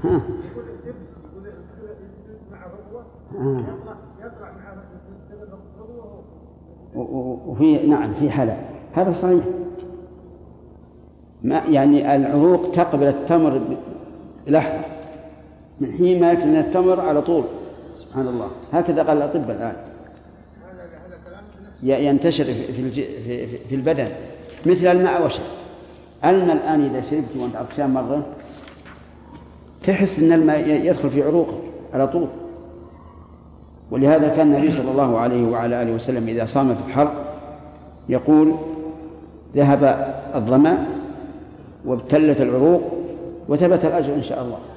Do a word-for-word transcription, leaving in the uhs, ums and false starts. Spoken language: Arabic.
ها. وفي نعم في حلا، هذا صحيح. ما يعني العروق تقبل التمر لحظة من حين ما يأكل التمر على طول. سبحان الله، هكذا قال الأطباء الآن، ينتشر في في البدن مثل الماء وشرب. الماء الآن إذا شربت وأنت عطشان مرة تحس أن الماء يدخل في عروقك على طول. ولهذا كان النبي صلى الله عليه وعلى آله وسلم إذا صام في الحر يقول ذهب الظمأ وابتلت العروق وثبت الأجر إن شاء الله.